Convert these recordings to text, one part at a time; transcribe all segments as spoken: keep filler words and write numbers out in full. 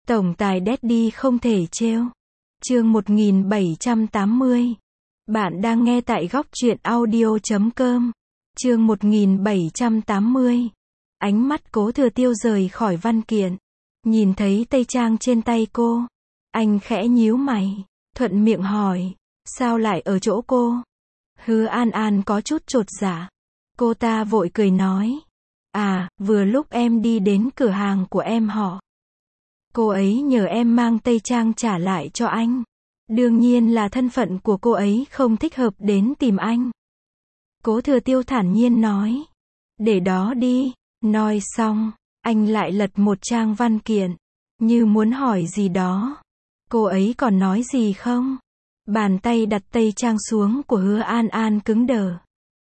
Tổng tài Daddy không thể trêu. Chương một nghìn bảy trăm tám mươi. Bạn đang nghe tại góc truyện audio chấm com. Chương một nghìn bảy trăm tám mươi. Ánh mắt Cố Thừa Tiêu rời khỏi văn kiện. Nhìn thấy tây trang trên tay cô. Anh khẽ nhíu mày. Thuận miệng hỏi. Sao lại ở chỗ cô? Hứa An An có chút chột dạ. Cô ta vội cười nói. À, vừa lúc em đi đến cửa hàng của em họ. Cô ấy nhờ em mang tây trang trả lại cho anh. Đương nhiên là thân phận của cô ấy không thích hợp đến tìm anh. Cố Thừa Tiêu thản nhiên nói. Để đó đi. Nói xong, anh lại lật một trang văn kiện. Như muốn hỏi gì đó. Cô ấy còn nói gì không? Bàn tay đặt tây trang xuống của Hứa An An cứng đờ.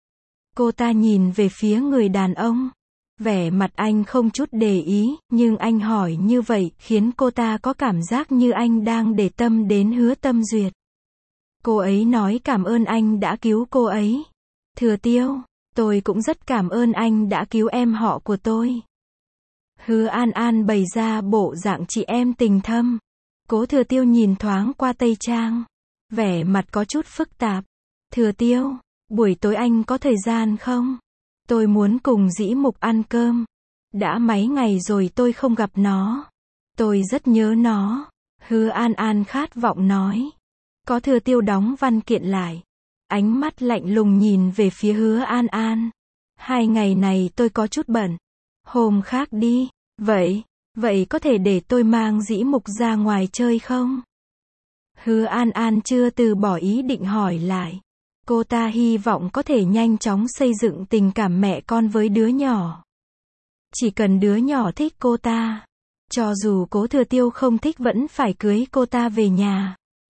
Cô ta nhìn về phía người đàn ông. Vẻ mặt anh không chút để ý, nhưng anh hỏi như vậy khiến cô ta có cảm giác như anh đang để tâm đến Hứa Tâm Duyệt. Cô ấy nói cảm ơn anh đã cứu cô ấy. Thừa Tiêu, tôi cũng rất cảm ơn anh đã cứu em họ của tôi. Hứa An An bày ra bộ dạng chị em tình thâm. Cố Thừa Tiêu nhìn thoáng qua tây trang. Vẻ mặt có chút phức tạp. Thừa Tiêu, buổi tối anh có thời gian không? Tôi muốn cùng Dĩ Mục ăn cơm. Đã mấy ngày rồi tôi không gặp nó. Tôi rất nhớ nó. Hứa An An khát vọng nói. Có Thừa Tiêu đóng văn kiện lại. Ánh mắt lạnh lùng nhìn về phía Hứa An An. Hai ngày này tôi có chút bận. Hôm khác đi. Vậy, vậy có thể để tôi mang Dĩ Mục ra ngoài chơi không? Hứa An An chưa từ bỏ ý định hỏi lại. Cô ta hy vọng có thể nhanh chóng xây dựng tình cảm mẹ con với đứa nhỏ. Chỉ cần đứa nhỏ thích cô ta. Cho dù Cố Thừa Tiêu không thích vẫn phải cưới cô ta về nhà.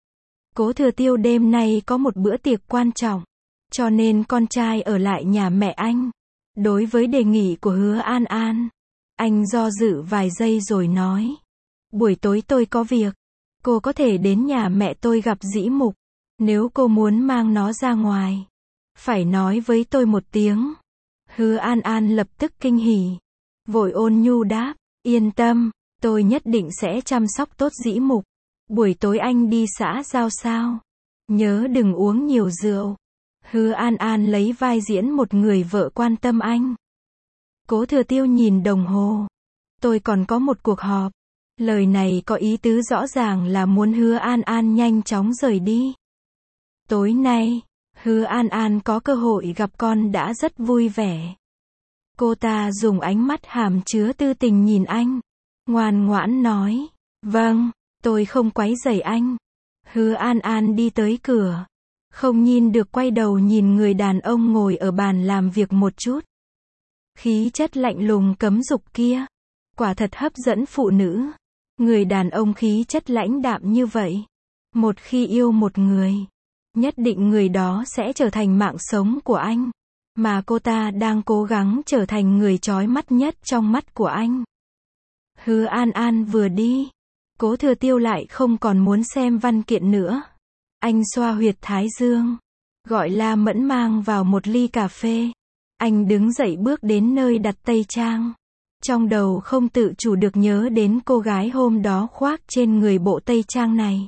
Cố Thừa Tiêu đêm nay có một bữa tiệc quan trọng. Cho nên con trai ở lại nhà mẹ anh. Đối với đề nghị của Hứa An An, anh do dự vài giây rồi nói. Buổi tối tôi có việc. Cô có thể đến nhà mẹ tôi gặp Dĩ Mục. Nếu cô muốn mang nó ra ngoài, phải nói với tôi một tiếng. Hứa An An lập tức kinh hỉ. Vội ôn nhu đáp. Yên tâm, tôi nhất định sẽ chăm sóc tốt Dĩ Mục. Buổi tối anh đi xã giao sao? Nhớ đừng uống nhiều rượu. Hứa An An lấy vai diễn một người vợ quan tâm anh. Cố Thừa Tiêu nhìn đồng hồ. Tôi còn có một cuộc họp. Lời này có ý tứ rõ ràng là muốn Hứa An An nhanh chóng rời đi. Tối nay, Hứa An An có cơ hội gặp con đã rất vui vẻ. Cô ta dùng ánh mắt hàm chứa tư tình nhìn anh. Ngoan ngoãn nói. Vâng, tôi không quấy rầy anh. Hứa An An đi tới cửa. Không nhìn được quay đầu nhìn người đàn ông ngồi ở bàn làm việc một chút. Khí chất lạnh lùng cấm dục kia. Quả thật hấp dẫn phụ nữ. Người đàn ông khí chất lãnh đạm như vậy. Một khi yêu một người, nhất định người đó sẽ trở thành mạng sống của anh. Mà cô ta đang cố gắng trở thành người chói mắt nhất trong mắt của anh. Hứa An An vừa đi. Cố Thừa Tiêu lại không còn muốn xem văn kiện nữa. Anh xoa huyệt thái dương. Gọi La Mẫn mang vào một ly cà phê. Anh đứng dậy bước đến nơi đặt tây trang. Trong đầu không tự chủ được nhớ đến cô gái hôm đó khoác trên người bộ tây trang này.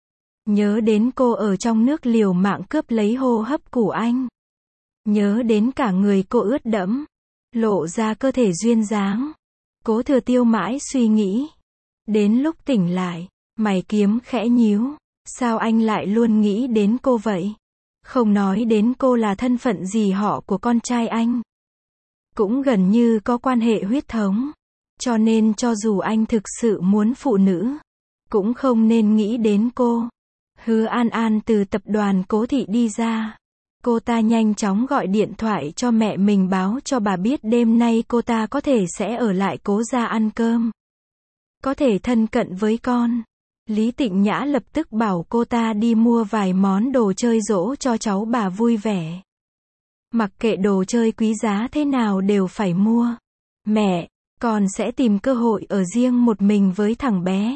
Nhớ đến cô ở trong nước liều mạng cướp lấy hô hấp của anh. Nhớ đến cả người cô ướt đẫm, lộ ra cơ thể duyên dáng. Cố Thừa Tiêu mãi suy nghĩ. Đến lúc tỉnh lại, mày kiếm khẽ nhíu. Sao anh lại luôn nghĩ đến cô vậy? Không nói đến cô là thân phận gì họ của con trai anh. Cũng gần như có quan hệ huyết thống. Cho nên cho dù anh thực sự muốn phụ nữ, cũng không nên nghĩ đến cô. Hứa An An từ tập đoàn Cố Thị đi ra. Cô ta nhanh chóng gọi điện thoại cho mẹ mình báo cho bà biết đêm nay cô ta có thể sẽ ở lại Cố gia ăn cơm. Có thể thân cận với con. Lý Tịnh Nhã lập tức bảo cô ta đi mua vài món đồ chơi dỗ cho cháu bà vui vẻ. Mặc kệ đồ chơi quý giá thế nào đều phải mua. Mẹ, con sẽ tìm cơ hội ở riêng một mình với thằng bé.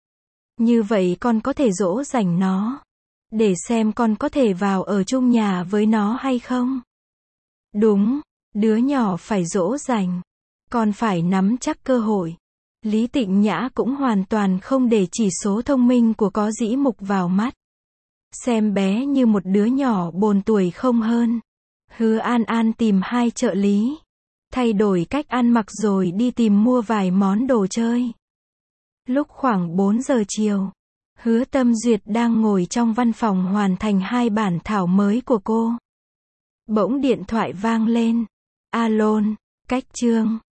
Như vậy con có thể dỗ dành nó. Để xem con có thể vào ở chung nhà với nó hay không. Đúng, đứa nhỏ phải dỗ dành. Con phải nắm chắc cơ hội. Lý Tịnh Nhã cũng hoàn toàn không để chỉ số thông minh của Có Dĩ Mục vào mắt. Xem bé như một đứa nhỏ bồn tuổi không hơn. Hứa An An tìm hai trợ lý. Thay đổi cách ăn mặc rồi đi tìm mua vài món đồ chơi. Lúc khoảng bốn giờ chiều, Hứa Tâm Duyệt đang ngồi trong văn phòng hoàn thành hai bản thảo mới của cô. Bỗng điện thoại vang lên. Alo, Cách Trương.